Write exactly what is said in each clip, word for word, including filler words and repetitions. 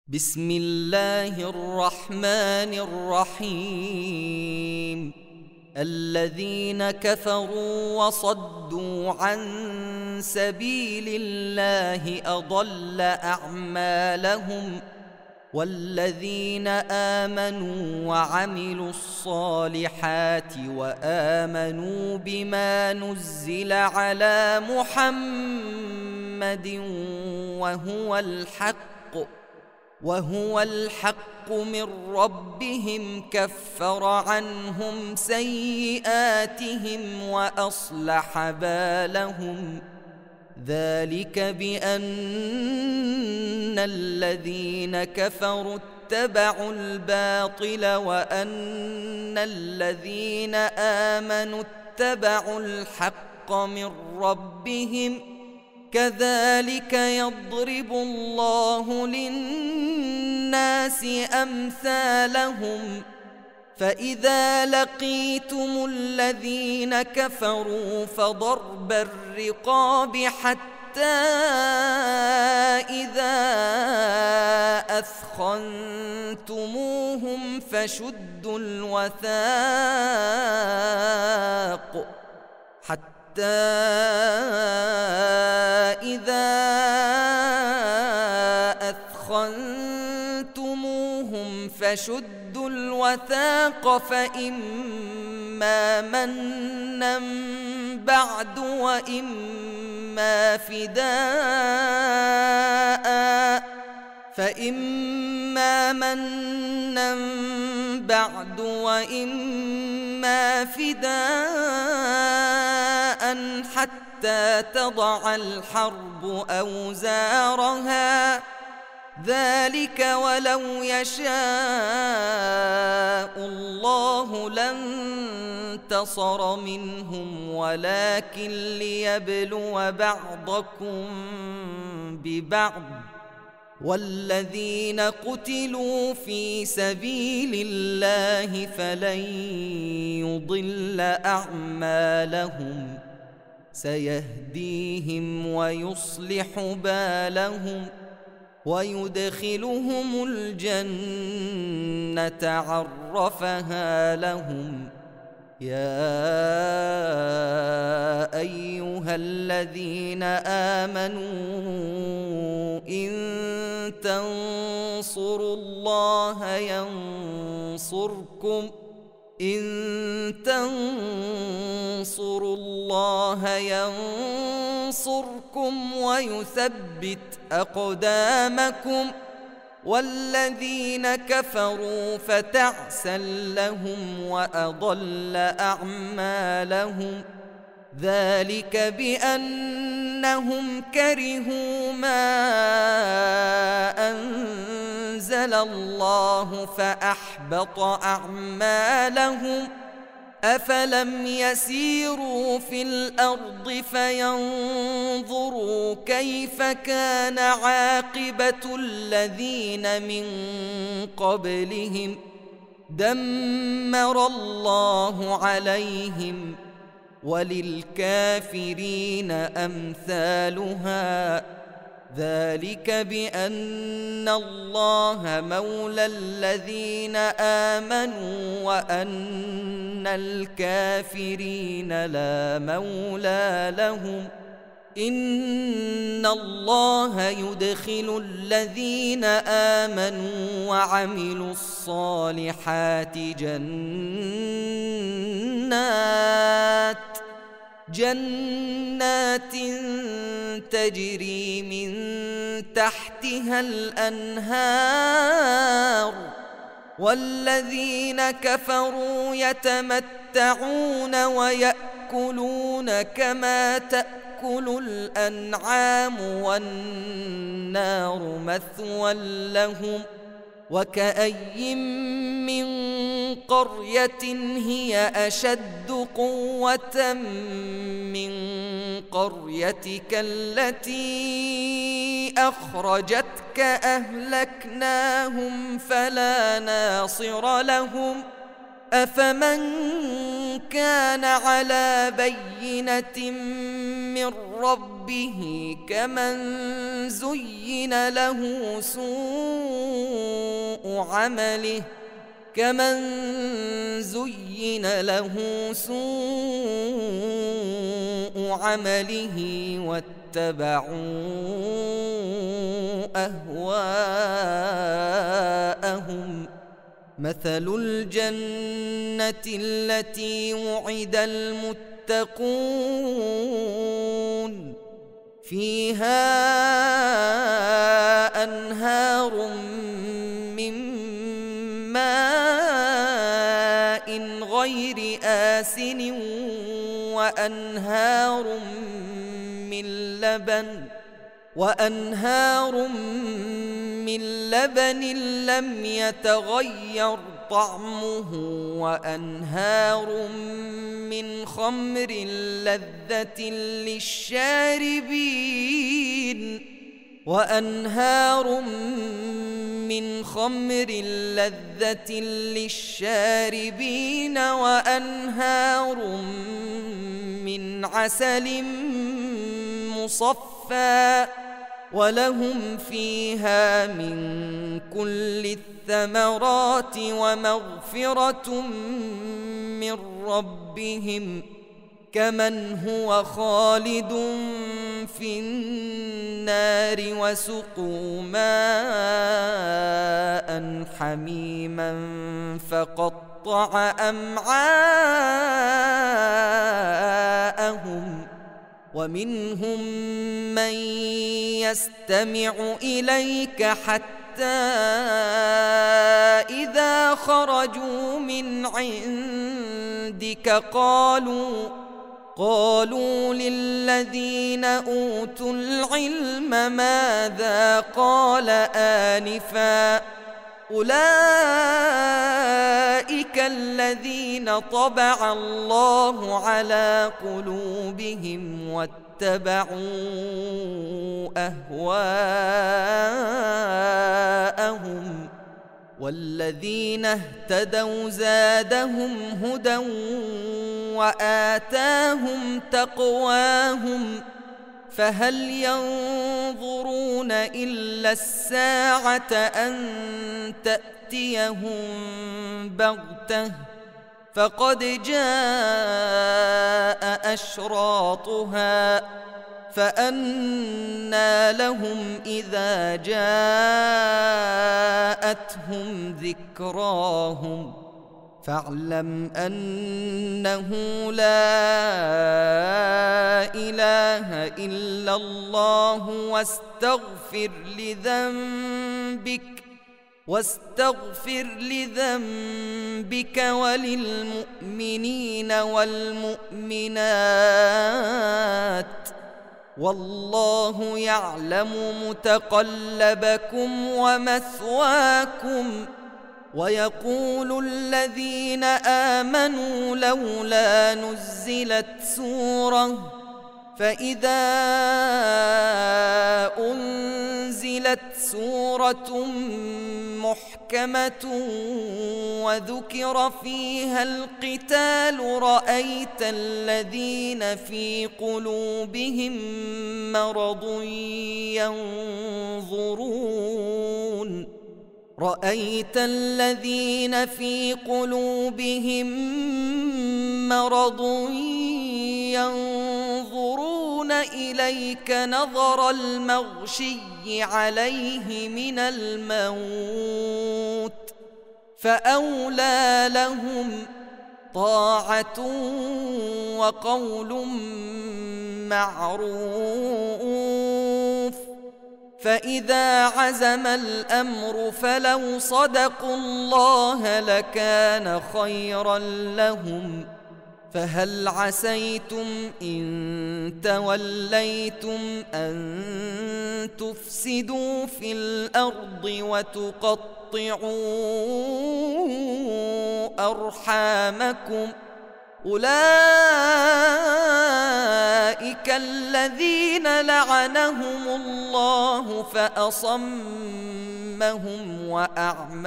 بسم الله الرحمن الرحيم. الذين كفروا وصدوا عن سبيل الله أضل أعمالهم، والذين آمنوا وعملوا الصالحات وآمنوا بما نزل على محمد وهو الحق وهو الحق من ربهم كفر عنهم سيئاتهم وأصلح بالهم. ذلك بأن الذين كفروا اتبعوا الباطل وأن الذين آمنوا اتبعوا الحق من ربهم، كذلك يضرب الله للناس أمثالهم. فإذا لقيتم الذين كفروا فضرب الرقاب حتى إذا أثخنتموهم فشدوا الوثاق حتى إذا أثخنتموهم فشدوا الوثاق فإما منا بعد وإما فداء فإما منا بعد وإما فداء حتى تضع الحرب أوزارها. ذلك ولو يشاء الله لانتصر منهم، ولكن ليبلو بعضكم ببعض. والذين قتلوا في سبيل الله فلن يضل أعمالهم، سيهديهم ويصلح بالهم ويدخلهم الجنة عرفها لهم. يا أيها الذين آمنوا إن تنصروا الله ينصركم إن تنصروا الله ينصركم ويثبت أقدامكم. والذين كفروا فتعسا لهم وأضل أعمالهم. ذلك بأنهم كرهوا ما أنزل الله فأحبط أعمالهم. أفلم يسيروا في الأرض فينظروا كيف كان عاقبة الذين من قبلهم، دمر الله عليهم وللكافرين أمثالها. ذلك بأن الله مولى الذين آمنوا وأن الكافرين لا مولى لهم. إن الله يدخل الذين آمنوا وعملوا الصالحات جنات جنات تجري من تحتها الأنهار. والذين كفروا يتمتعون ويأكلون كما تأكل الأنعام والنار مثوى لهم. وكأي من قرية هي أشد قوة من قريتك التي أخرجتك أهلكناهم فلا ناصر لهم. أفمن كان على بينة من ربه كمن زين له سوء عمله كمن زين له سوء عمله واتبعوا أهواءهم مثل الجنة التي وعد المتقون فيها أنهار من ماء غير آسن وأنهار من لبن وأنهار من لبن لم يتغير طعمه وأنهار من خمر لذة للشاربين وأنهار من خمر لذة للشاربين وأنهار من عسل مصفى ولهم فيها من كل الثمرات ومغفرة من ربهم كمن هو خالد في النار وسقوا ماء حميما فقطع أمعاءهم ومنهم من يستمع إليك حتى إذا خرجوا من عندك قالوا قالوا للذين أوتوا العلم ماذا قال آنفا أولئك الذين طبع الله على قلوبهم واتبعوا أهواءهم والذين اهتدوا زادهم هدى وآتاهم تقواهم فهل ينظرون إلا الساعة أن تأتيهم بغتة فقد جاء أشراطها فأنى لهم إذا جاءتهم ذكراهم فاعلم أنه لا إله إلا الله واستغفر لذنبك واستغفر لذنبك وللمؤمنين والمؤمنات والله يعلم متقلبكم ومثواكم ويقول الذين آمنوا لولا نزلت سورة فإذا أنزلت سورة محكمة وذكر فيها القتال رأيت الذين في قلوبهم مرض ينظرون رأيت الذين في قلوبهم مرض ينظرون إليك نظر المغشي عليه من الموت فأولى لهم طاعة وقول معروف فإذا عزم الأمر فلو صدقوا الله لكان خيرا لهم فهل عسيتم إن توليتم أن تفسدوا في الأرض وتقطعوا أرحامكم أولئك الذين لعنهم الله فأصمهم وأعمى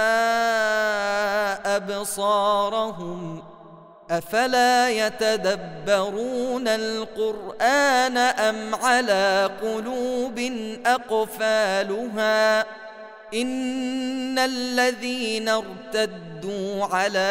أبصارهم أفلا يتدبرون القرآن أم على قلوب أقفالها إن الذين ارتدوا على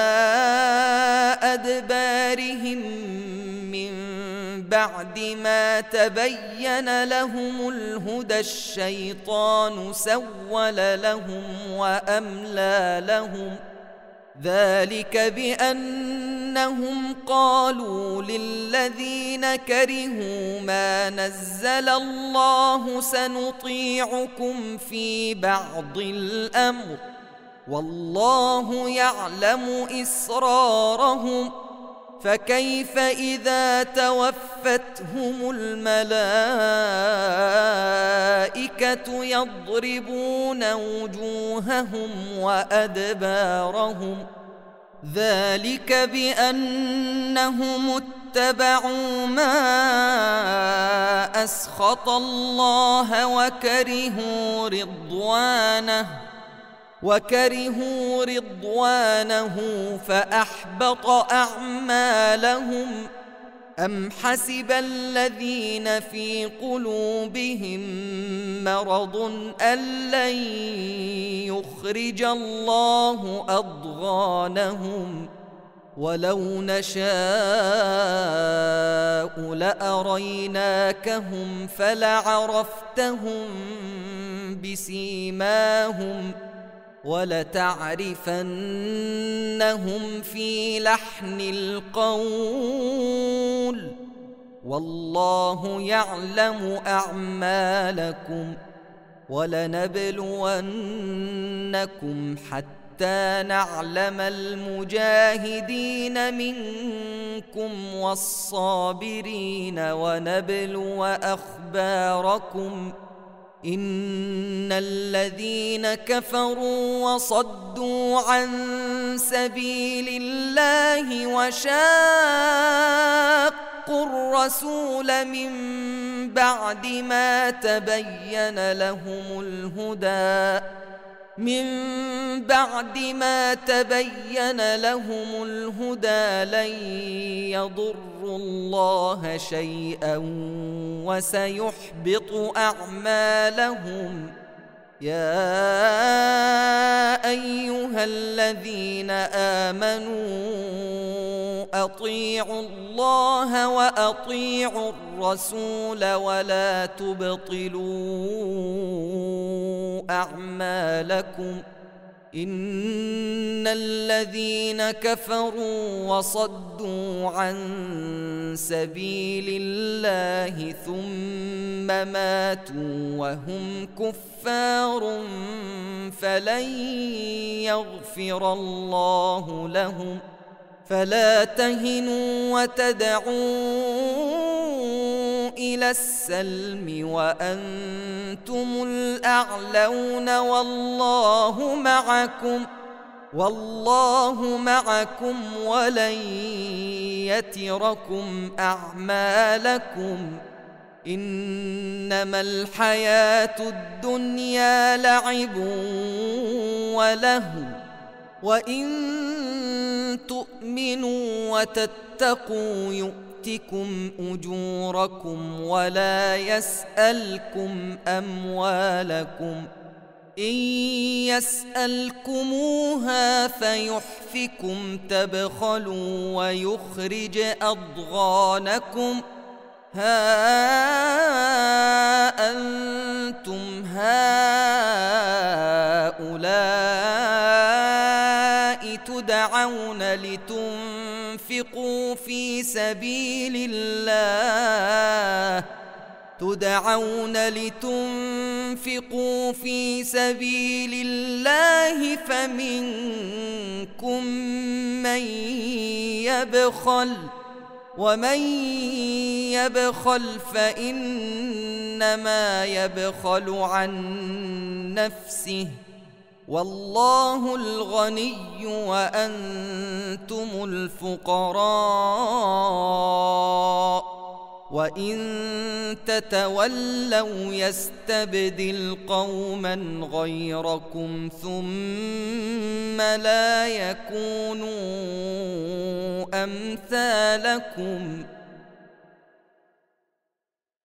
أدبارهم من بعد ما تبين لهم الهدى الشيطان سول لهم وأملى لهم ذلك بأنهم قالوا للذين كرهوا ما نزل الله سنطيعكم في بعض الأمر والله يعلم إسرارهم فكيف إذا توفتهم الملائكة يضربون وجوههم وأدبارهم ذلك بأنهم اتبعوا ما أسخط الله وكرهوا رضوانه وكرهوا رضوانه فأحبط أعمالهم أم حسب الذين في قلوبهم مرض أن لن يخرج الله أضغانهم ولو نشاء لأريناكهم فلعرفتهم بسيماهم ولتعرفنهم في لحن القول والله يعلم أعمالكم ولنبلونكم حتى نعلم المجاهدين منكم والصابرين ونبلو أخباركم إن الذين كفروا وصدوا عن سبيل الله وشاقوا الرسول من بعد ما تبين لهم الهدى من بعد ما تبين لهم الهدى لن يضروا الله شيئا وسيحبط أعمالهم يا أيها الذين آمنوا أطيعوا الله وأطيعوا الرسول ولا تبطلوا أعمالكم إن الذين كفروا وصدوا عن سبيل الله ثم ماتوا وهم كفار فلن يغفر الله لهم فلا تهنوا وتدعوا إلى السلم وأنتم الأعلون والله معكم والله معكم ولن يتركم أعمالكم إنما الحياة الدنيا لعب ولهو وإن تؤمنوا وتتقوا يؤتكم أجوركم ولا يسألكم أموالكم إن يسألكموها فيحفكم تبخلوا ويخرج أضغانكم ها أنتم هؤلاء تدعون لتنفقوا في سبيل الله تدعون لتنفقوا في سبيل الله فمنكم من يبخل ومن يبخل فإنما يبخل عن نفسه والله الغني وأنتم الفقراء وإن تتولوا يستبدل قوما غيركم ثم لا يكونوا أمثالكم